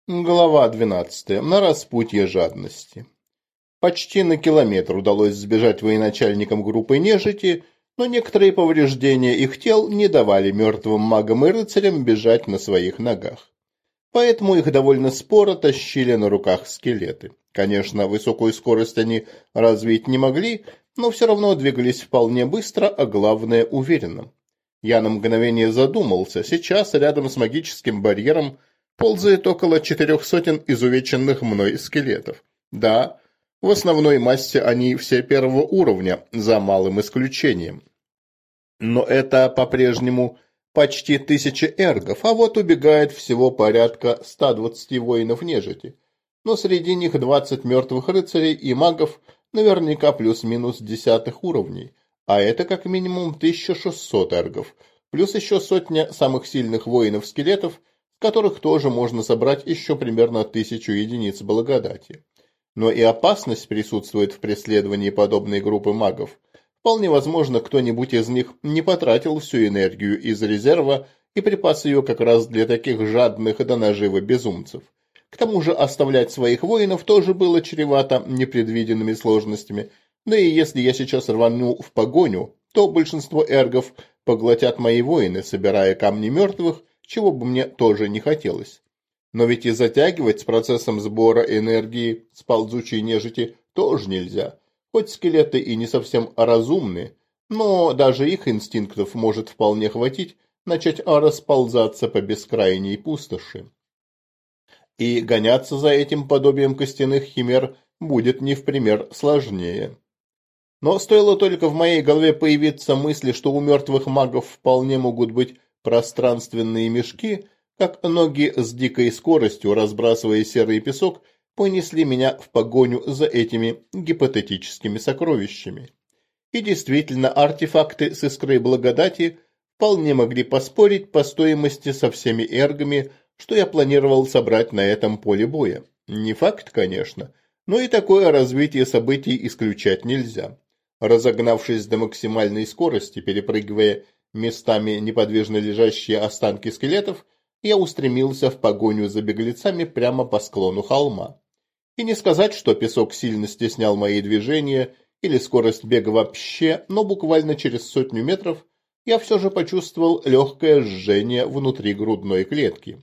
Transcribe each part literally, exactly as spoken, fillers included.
Глава двенадцатая. На распутье жадности. Почти на километр удалось сбежать военачальникам группы нежити, но некоторые повреждения их тел не давали мертвым магам и рыцарям бежать на своих ногах. Поэтому их довольно споро тащили на руках скелеты. Конечно, высокую скорость они развить не могли, но все равно двигались вполне быстро, а главное уверенно. Я на мгновение задумался. Сейчас рядом с магическим барьером ползает около четырех сотен изувеченных мной скелетов. Да, в основной массе они все первого уровня, за малым исключением. Но это по-прежнему почти тысяча эргов, а вот убегает всего порядка ста двадцати воинов нежити. Но среди них двадцать мертвых рыцарей и магов, наверняка плюс-минус десятых уровней, а это как минимум тысяча шестьсот эргов, плюс еще сотня самых сильных воинов-скелетов, с которых тоже можно собрать еще примерно тысячу единиц благодати. Но и опасность присутствует в преследовании подобной группы магов. Вполне возможно, кто-нибудь из них не потратил всю энергию из резерва и припас ее как раз для таких жадных до наживы безумцев. К тому же оставлять своих воинов тоже было чревато непредвиденными сложностями, да и если я сейчас рвану в погоню, то большинство эргов поглотят мои воины, собирая камни мертвых, чего бы мне тоже не хотелось. Но ведь и затягивать с процессом сбора энергии с ползучей нежити тоже нельзя. Хоть скелеты и не совсем разумны, но даже их инстинктов может вполне хватить начать расползаться по бескрайней пустоши. И гоняться за этим подобием костяных химер будет не в пример сложнее. Но стоило только в моей голове появиться мысли, что у мертвых магов вполне могут быть пространственные мешки, как ноги с дикой скоростью, разбрасывая серый песок, понесли меня в погоню за этими гипотетическими сокровищами. И действительно, артефакты с искрой благодати вполне могли поспорить по стоимости со всеми эргами, что я планировал собрать на этом поле боя. Не факт, конечно, но и такое развитие событий исключать нельзя. Разогнавшись до максимальной скорости, перепрыгивая местами неподвижно лежащие останки скелетов, я устремился в погоню за беглецами прямо по склону холма. И не сказать, что песок сильно стеснял мои движения или скорость бега вообще, но буквально через сотню метров я все же почувствовал легкое жжение внутри грудной клетки.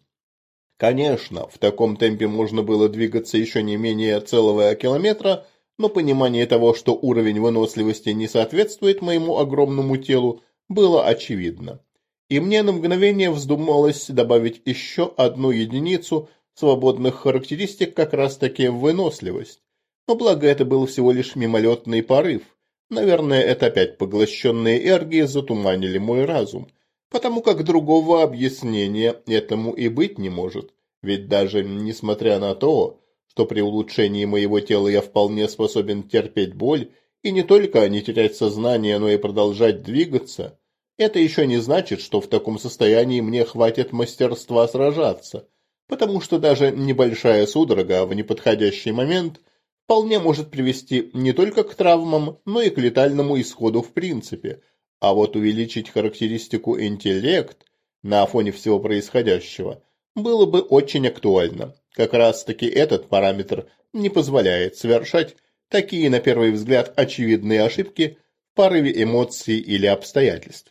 Конечно, в таком темпе можно было двигаться еще не менее целого километра, но понимание того, что уровень выносливости не соответствует моему огромному телу, было очевидно. И мне на мгновение вздумалось добавить еще одну единицу свободных характеристик как раз-таки в выносливость. Но благо это был всего лишь мимолетный порыв. Наверное, это опять поглощенные эрги затуманили мой разум, потому как другого объяснения этому и быть не может. Ведь даже несмотря на то, что при улучшении моего тела я вполне способен терпеть боль и не только не терять сознание, но и продолжать двигаться, это еще не значит, что в таком состоянии мне хватит мастерства сражаться, потому что даже небольшая судорога в неподходящий момент вполне может привести не только к травмам, но и к летальному исходу в принципе. А вот увеличить характеристику интеллект на фоне всего происходящего было бы очень актуально. Как раз-таки этот параметр не позволяет совершать такие, на первый взгляд, очевидные ошибки в порыве эмоций или обстоятельств.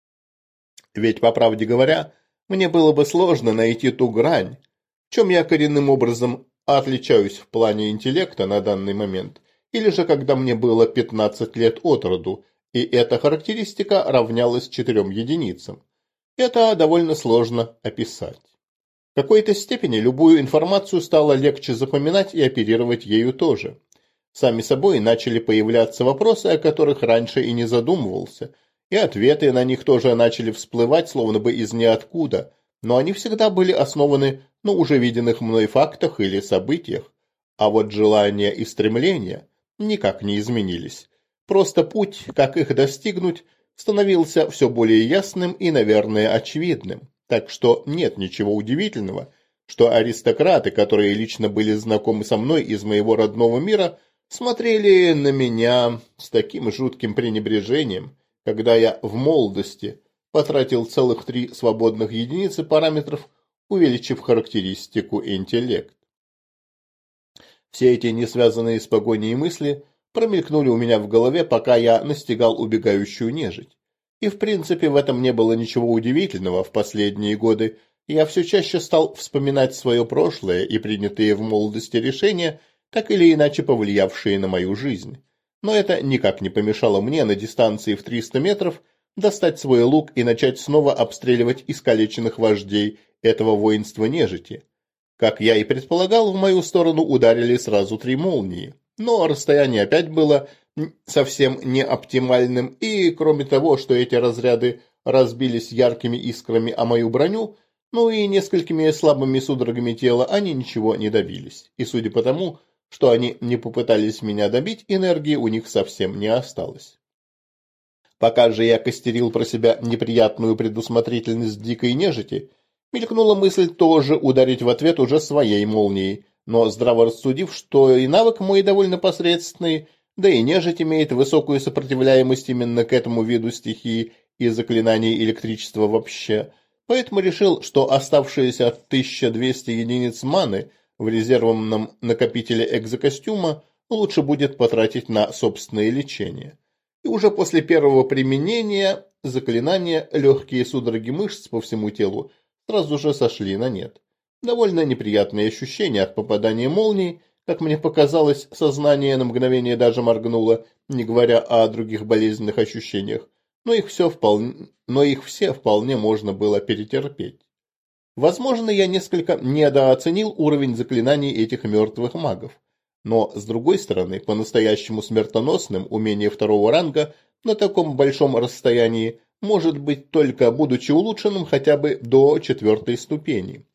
Ведь, по правде говоря, мне было бы сложно найти ту грань, в чем я коренным образом отличаюсь в плане интеллекта на данный момент, или же когда мне было пятнадцать лет от роду, и эта характеристика равнялась четырем единицам. Это довольно сложно описать. В какой-то степени любую информацию стало легче запоминать и оперировать ею тоже. Сами собой начали появляться вопросы, о которых раньше и не задумывался, и ответы на них тоже начали всплывать, словно бы из ниоткуда, но они всегда были основаны на уже виденных мной фактах или событиях, а вот желания и стремления никак не изменились. Просто путь, как их достигнуть, становился все более ясным и, наверное, очевидным. Так что нет ничего удивительного, что аристократы, которые лично были знакомы со мной из моего родного мира, смотрели на меня с таким жутким пренебрежением, когда я в молодости потратил целых три свободных единицы параметров, увеличив характеристику интеллект. Все эти несвязанные с погоней мысли промелькнули у меня в голове, пока я настигал убегающую нежить. И в принципе в этом не было ничего удивительного. В последние годы я все чаще стал вспоминать свое прошлое и принятые в молодости решения, так или иначе повлиявшие на мою жизнь. Но это никак не помешало мне на дистанции в триста метров достать свой лук и начать снова обстреливать искалеченных вождей этого воинства нежити. Как я и предполагал, в мою сторону ударили сразу три молнии. Но расстояние опять было совсем не оптимальным, и кроме того, что эти разряды разбились яркими искрами о мою броню, ну и несколькими слабыми судорогами тела, они ничего не добились. И судя по тому, что они не попытались меня добить, энергии у них совсем не осталось. Пока же я костерил про себя неприятную предусмотрительность дикой нежити, мелькнула мысль тоже ударить в ответ уже своей молнией, но здраво рассудив, что и навык мой довольно посредственный, да и нежить имеет высокую сопротивляемость именно к этому виду стихии и заклинаний электричества вообще, поэтому решил, что оставшиеся тысяча двести единиц маны в резервном накопителе экзокостюма лучше будет потратить на собственное лечение. И уже после первого применения заклинания легкие судороги мышц по всему телу сразу же сошли на нет. Довольно неприятные ощущения от попадания молний, как мне показалось, сознание на мгновение даже моргнуло, не говоря о других болезненных ощущениях, но их, все вполне, но их все вполне можно было перетерпеть. Возможно, я несколько недооценил уровень заклинаний этих мертвых магов, но, с другой стороны, по-настоящему смертоносным умение второго ранга на таком большом расстоянии может быть только будучи улучшенным хотя бы до четвертой ступени.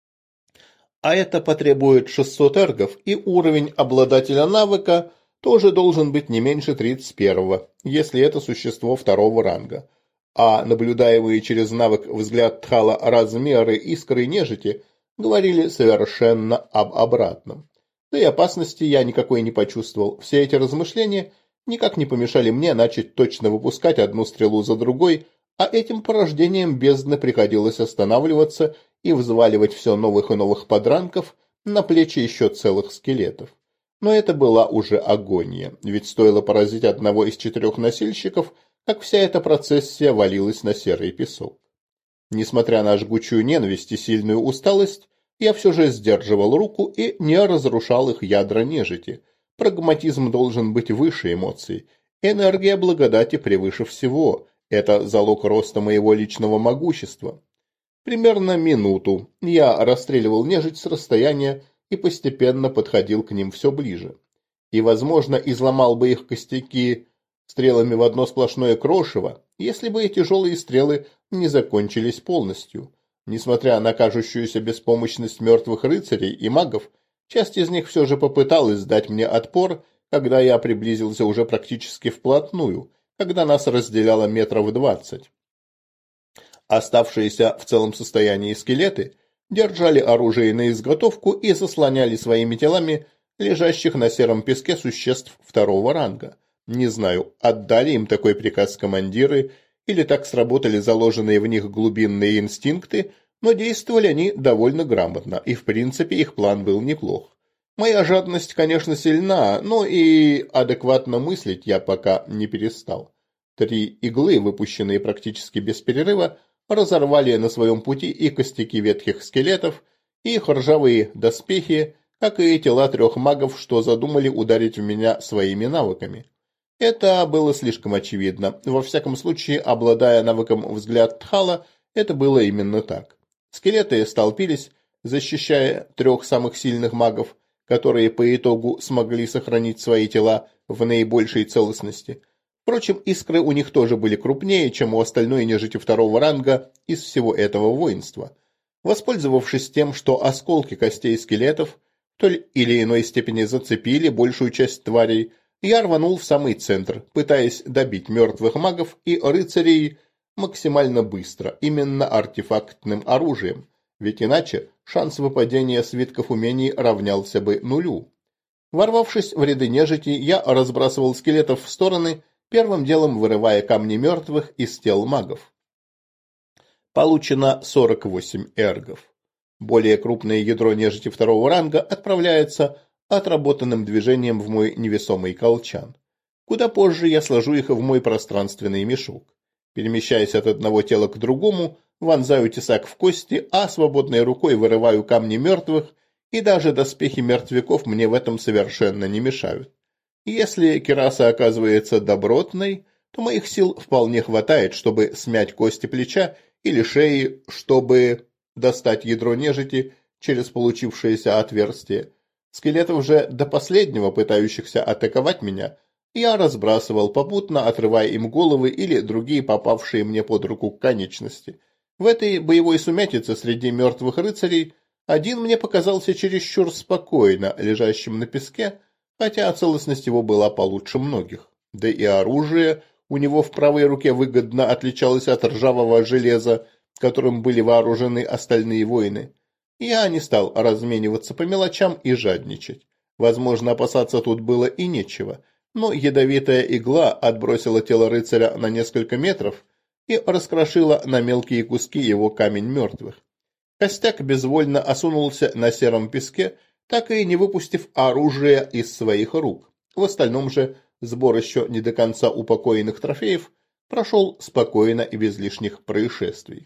А это потребует шестьсот эргов, и уровень обладателя навыка тоже должен быть не меньше тридцать первого, если это существо второго ранга. А наблюдаемые через навык взгляд Тхала размеры искры нежити говорили совершенно об обратном. Да и опасности я никакой не почувствовал. Все эти размышления никак не помешали мне начать точно выпускать одну стрелу за другой, а этим порождением бездны приходилось останавливаться и взваливать все новых и новых подранков на плечи еще целых скелетов. Но это была уже агония, ведь стоило поразить одного из четырех носильщиков, как вся эта процессия валилась на серый песок. Несмотря на жгучую ненависть и сильную усталость, я все же сдерживал руку и не разрушал их ядра нежити. Прагматизм должен быть выше эмоций. Энергия благодати превыше всего. Это залог роста моего личного могущества. Примерно минуту я расстреливал нежить с расстояния и постепенно подходил к ним все ближе. И, возможно, изломал бы их костяки стрелами в одно сплошное крошево, если бы эти тяжелые стрелы не закончились полностью. Несмотря на кажущуюся беспомощность мертвых рыцарей и магов, часть из них все же попыталась дать мне отпор, когда я приблизился уже практически вплотную, когда нас разделяло метров двадцать. Оставшиеся в целом состоянии скелеты держали оружие на изготовку и заслоняли своими телами лежащих на сером песке существ второго ранга. Не знаю, отдали им такой приказ командиры, или так сработали заложенные в них глубинные инстинкты, но действовали они довольно грамотно, и в принципе их план был неплох. Моя жадность, конечно, сильна, но и адекватно мыслить я пока не перестал. Три иглы, выпущенные практически без перерыва, разорвали на своем пути и костяки ветхих скелетов, и их ржавые доспехи, как и тела трех магов, что задумали ударить в меня своими навыками. Это было слишком очевидно. Во всяком случае, обладая навыком взгляд Тхала, это было именно так. Скелеты столпились, защищая трех самых сильных магов, которые по итогу смогли сохранить свои тела в наибольшей целостности. Впрочем, искры у них тоже были крупнее, чем у остальной нежити второго ранга из всего этого воинства. Воспользовавшись тем, что осколки костей скелетов в той или иной степени зацепили большую часть тварей, я рванул в самый центр, пытаясь добить мертвых магов и рыцарей максимально быстро, именно артефактным оружием, ведь иначе шанс выпадения свитков умений равнялся бы нулю. Ворвавшись в ряды нежити, я разбрасывал скелетов в стороны, первым делом вырывая камни мертвых из тел магов. Получено сорок восемь эргов. Более крупное ядро нежити второго ранга отправляется отработанным движением в мой невесомый колчан. Куда позже я сложу их в мой пространственный мешок. Перемещаясь от одного тела к другому, вонзаю тесак в кости, а свободной рукой вырываю камни мертвых, и даже доспехи мертвяков мне в этом совершенно не мешают. Если кираса оказывается добротной, то моих сил вполне хватает, чтобы смять кости плеча или шеи, чтобы достать ядро нежити через получившееся отверстие. Скелетов же до последнего пытающихся атаковать меня я разбрасывал попутно, отрывая им головы или другие попавшие мне под руку конечности. В этой боевой сумятице среди мертвых рыцарей один мне показался чересчур спокойно лежащим на песке, хотя целостность его была получше многих. Да и оружие у него в правой руке выгодно отличалось от ржавого железа, которым были вооружены остальные воины. Я не стал размениваться по мелочам и жадничать. Возможно, опасаться тут было и нечего, но ядовитая игла отбросила тело рыцаря на несколько метров и раскрошила на мелкие куски его камень мертвых. Костяк безвольно осунулся на сером песке, так и не выпустив оружие из своих рук. В остальном же сбор еще не до конца упокоенных трофеев прошел спокойно и без лишних происшествий.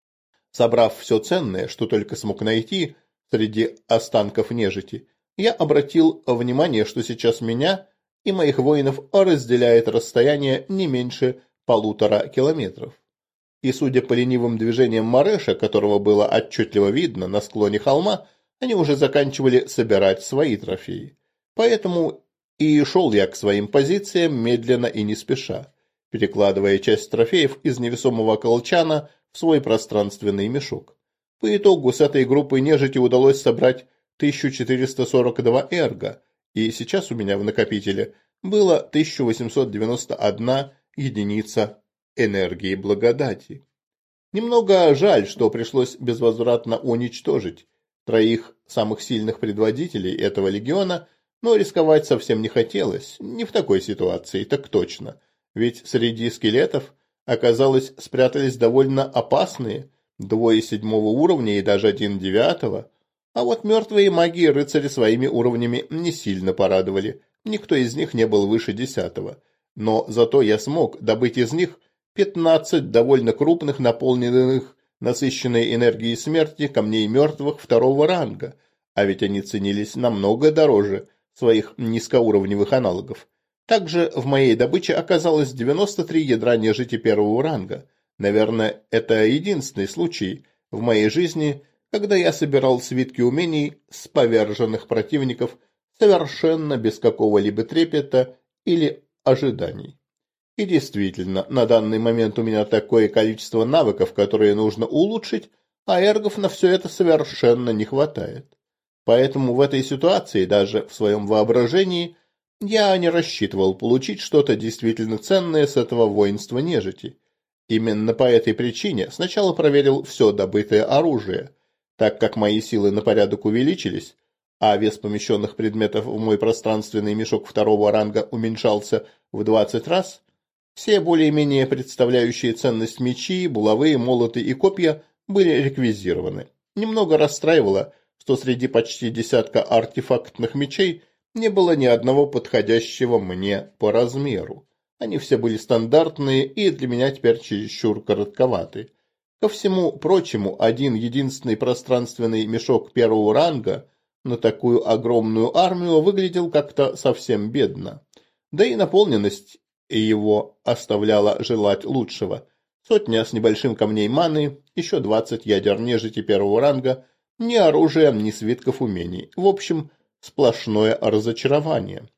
Собрав все ценное, что только смог найти среди останков нежити, я обратил внимание, что сейчас меня и моих воинов разделяет расстояние не меньше полутора километров. И судя по ленивым движениям Мареша, которого было отчетливо видно на склоне холма, они уже заканчивали собирать свои трофеи. Поэтому и шел я к своим позициям медленно и не спеша, перекладывая часть трофеев из невесомого колчана в свой пространственный мешок. По итогу с этой группой нежити удалось собрать тысячу четыреста сорок два эрга, и сейчас у меня в накопителе было тысяча восемьсот девяносто одна единица энергии благодати. Немного жаль, что пришлось безвозвратно уничтожить троих самых сильных предводителей этого легиона, но рисковать совсем не хотелось, не в такой ситуации, так точно. Ведь среди скелетов, оказалось, спрятались довольно опасные, двое седьмого уровня и даже один девятого, а вот мертвые маги и рыцари своими уровнями не сильно порадовали, никто из них не был выше десятого, но зато я смог добыть из них пятнадцать довольно крупных, наполненных насыщенной энергией смерти камней мертвых второго ранга, а ведь они ценились намного дороже своих низкоуровневых аналогов. Также в моей добыче оказалось девяносто три ядра нежити первого ранга. Наверное, это единственный случай в моей жизни, когда я собирал свитки умений с поверженных противников совершенно без какого-либо трепета или ожиданий. И действительно, на данный момент у меня такое количество навыков, которые нужно улучшить, а эргов на все это совершенно не хватает. Поэтому в этой ситуации, даже в своем воображении, я не рассчитывал получить что-то действительно ценное с этого воинства нежити. Именно по этой причине сначала проверил все добытое оружие, так как мои силы на порядок увеличились, а вес помещенных предметов в мой пространственный мешок второго ранга уменьшался в двадцать раз. Все более-менее представляющие ценность мечи, булавы, молоты и копья были реквизированы. Немного расстраивало, что среди почти десятка артефактных мечей не было ни одного подходящего мне по размеру. Они все были стандартные и для меня теперь чересчур коротковаты. Ко всему прочему, один единственный пространственный мешок первого ранга на такую огромную армию выглядел как-то совсем бедно. Да и наполненность его оставляла желать лучшего. Сотня с небольшим камней маны, еще двадцать ядер нежити первого ранга, ни оружия, ни свитков умений. В общем, сплошное разочарование.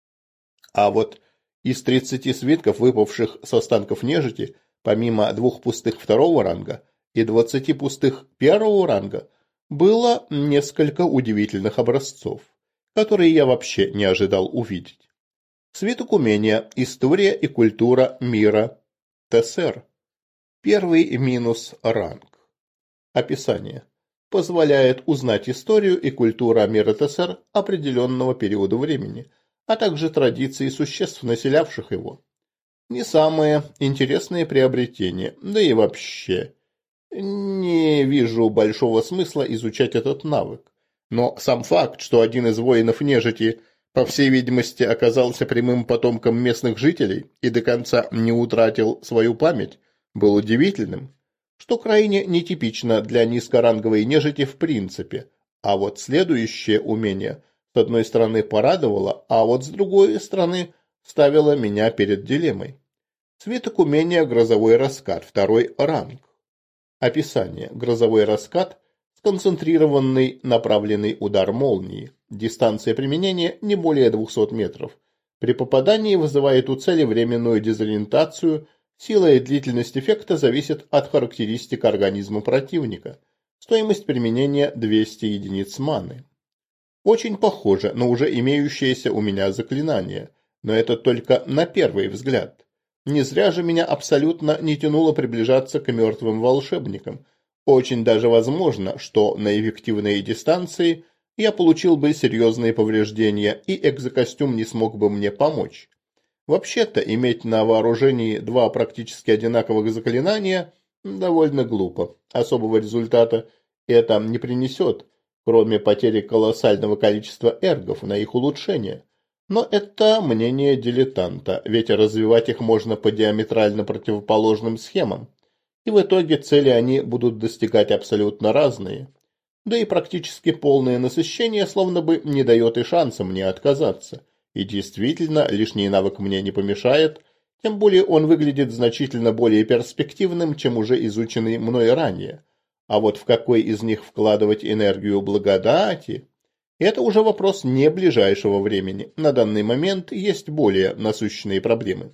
А вот из тридцати свитков, выпавших с останков нежити, помимо двух пустых второго ранга и двадцати пустых первого ранга, было несколько удивительных образцов, которые я вообще не ожидал увидеть. Свиток умения «История и культура мира ТСР». Первый минус ранг. Описание. Позволяет узнать историю и культуру мира ТСР определенного периода времени, а также традиции существ, населявших его. Не самое интересное приобретение, да и вообще. Не вижу большого смысла изучать этот навык. Но сам факт, что один из воинов нежити, по всей видимости, оказался прямым потомком местных жителей и до конца не утратил свою память, был удивительным, что крайне нетипично для низкоранговой нежити в принципе. А вот следующее умение с одной стороны порадовало, а вот с другой стороны ставило меня перед дилеммой. Свиток умения «Грозовой раскат», второй ранг. Описание. Грозовой раскат – сконцентрированный направленный удар молнии. Дистанция применения не более двухсот метров. При попадании вызывает у цели временную дезориентацию. Сила и длительность эффекта зависит от характеристик организма противника. Стоимость применения двести единиц маны. Очень похоже на уже имеющееся у меня заклинание, но это только на первый взгляд. Не зря же меня абсолютно не тянуло приближаться к мертвым волшебникам. Очень даже возможно, что на эффективной дистанции я получил бы серьезные повреждения, и экзокостюм не смог бы мне помочь. Вообще-то, иметь на вооружении два практически одинаковых заклинания довольно глупо. Особого результата это не принесет, кроме потери колоссального количества эргов на их улучшение. Но это мнение дилетанта, ведь развивать их можно по диаметрально противоположным схемам. И в итоге цели они будут достигать абсолютно разные. Да и практически полное насыщение словно бы не дает и шанса мне отказаться. И действительно, лишний навык мне не помешает, тем более он выглядит значительно более перспективным, чем уже изученный мной ранее. А вот в какой из них вкладывать энергию благодати – это уже вопрос не ближайшего времени. На данный момент есть более насущные проблемы.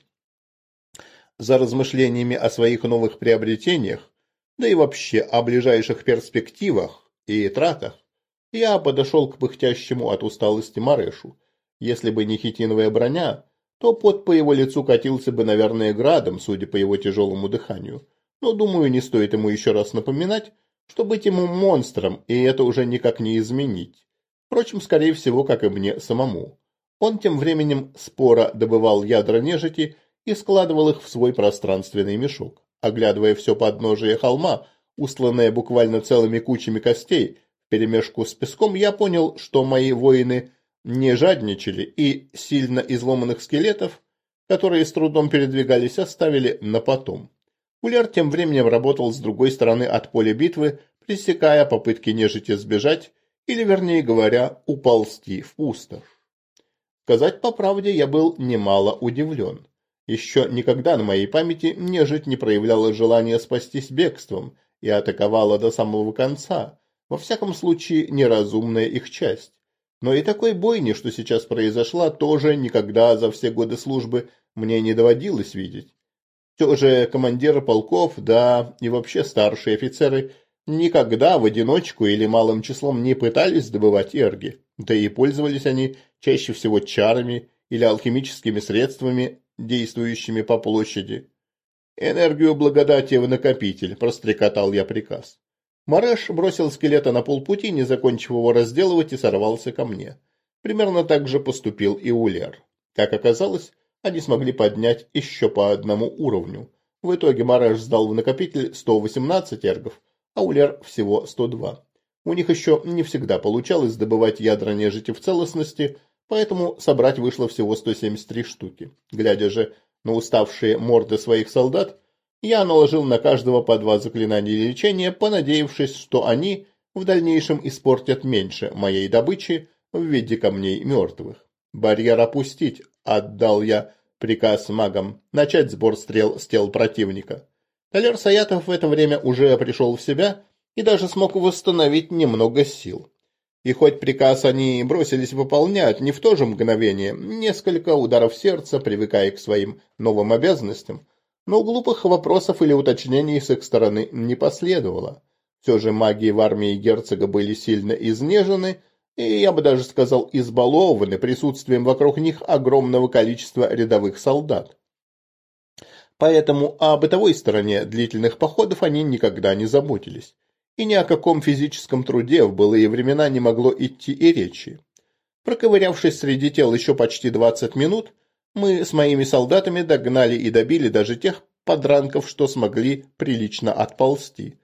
За размышлениями о своих новых приобретениях, да и вообще о ближайших перспективах и тратах, я подошел к пыхтящему от усталости Марешу. Если бы не хитиновая броня, то пот по его лицу катился бы, наверное, градом, судя по его тяжелому дыханию. Но, думаю, не стоит ему еще раз напоминать, что быть ему монстром, и это уже никак не изменить. Впрочем, скорее всего, как и мне самому. Он тем временем споро добывал ядра нежити и складывал их в свой пространственный мешок. Оглядывая все подножие холма, устланное буквально целыми кучами костей, вперемешку с песком, я понял, что мои воины не жадничали и сильно изломанных скелетов, которые с трудом передвигались, оставили на потом. Улер тем временем работал с другой стороны от поля битвы, пресекая попытки нежити сбежать, или, вернее говоря, уползти в пустошь. Сказать по правде, я был немало удивлен. Еще никогда на моей памяти нежить не проявляла желания спастись бегством и атаковала до самого конца, во всяком случае неразумная их часть. Но и такой бойни, что сейчас произошла, тоже никогда за все годы службы мне не доводилось видеть. Все же командиры полков, да и вообще старшие офицеры никогда в одиночку или малым числом не пытались добывать эрги, да и пользовались они чаще всего чарами или алхимическими средствами, действующими по площади. «Энергию благодати в накопитель», – прострекотал я приказ. Мареш бросил скелета на полпути, не закончив его разделывать, и сорвался ко мне. Примерно так же поступил и Улер. Как оказалось, они смогли поднять еще по одному уровню. В итоге Мареш сдал в накопитель сто восемнадцать эргов, а Улер всего сто два. У них еще не всегда получалось добывать ядра нежити в целостности, поэтому собрать вышло всего сто семьдесят три штуки. Глядя же на уставшие морды своих солдат, я наложил на каждого по два заклинания лечения, понадеявшись, что они в дальнейшем испортят меньше моей добычи в виде камней мертвых. «Барьер опустить», — отдал я приказ магам, начать сбор стрел с тел противника. Талер Саятов в это время уже пришел в себя и даже смог восстановить немного сил. И хоть приказ они бросились выполнять не в то же мгновение, несколько ударов сердца, привыкая к своим новым обязанностям, но глупых вопросов или уточнений с их стороны не последовало. Все же маги в армии герцога были сильно изнежены, и, я бы даже сказал, избалованы присутствием вокруг них огромного количества рядовых солдат. Поэтому о бытовой стороне длительных походов они никогда не заботились. И ни о каком физическом труде в былые времена не могло идти и речи. Проковырявшись среди тел еще почти двадцать минут, мы с моими солдатами догнали и добили даже тех подранков, что смогли прилично отползти.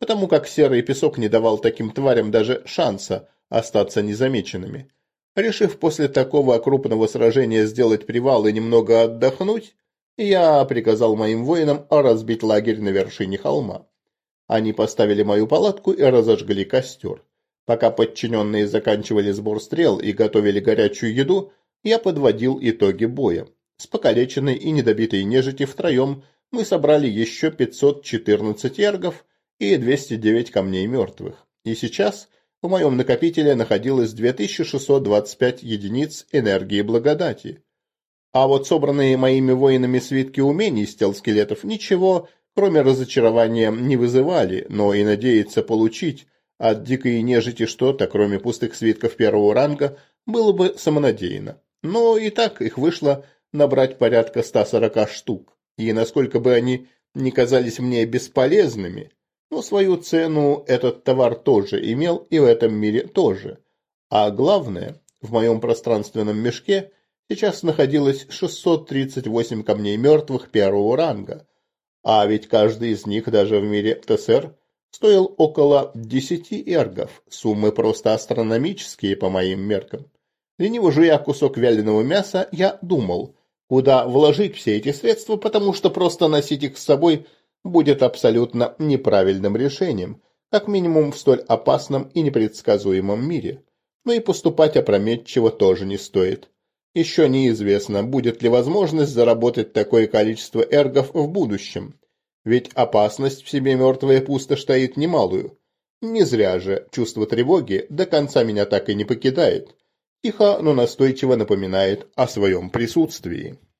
потому как серый песок не давал таким тварям даже шанса остаться незамеченными. Решив после такого крупного сражения сделать привал и немного отдохнуть, я приказал моим воинам разбить лагерь на вершине холма. Они поставили мою палатку и разожгли костер. Пока подчиненные заканчивали сбор стрел и готовили горячую еду, я подводил итоги боя. С покалеченной и недобитой нежити втроем мы собрали еще пятьсот четырнадцать эргов и двести девять камней мертвых. И сейчас в моем накопителе находилось две тысячи шестьсот двадцать пять единиц энергии благодати. А вот собранные моими воинами свитки умений стелскелетов ничего, кроме разочарования, не вызывали, но и надеяться получить от дикой нежити что-то, кроме пустых свитков первого ранга, было бы самонадеянно. Но и так их вышло набрать порядка ста сорока штук, и насколько бы они ни казались мне бесполезными, но свою цену этот товар тоже имел и в этом мире тоже. А главное, в моем пространственном мешке сейчас находилось шестьсот тридцать восемь камней мертвых первого ранга, а ведь каждый из них даже в мире ТСР стоил около десяти эргов, суммы просто астрономические по моим меркам. Лениво жуя кусок вяленого мяса, я думал, куда вложить все эти средства, потому что просто носить их с собой будет абсолютно неправильным решением, как минимум в столь опасном и непредсказуемом мире. Но и поступать опрометчиво тоже не стоит. Еще неизвестно, будет ли возможность заработать такое количество эргов в будущем. Ведь опасность в себе мертвая пустошь таит немалую. Не зря же чувство тревоги до конца меня так и не покидает. Тихо, но настойчиво напоминает о своем присутствии.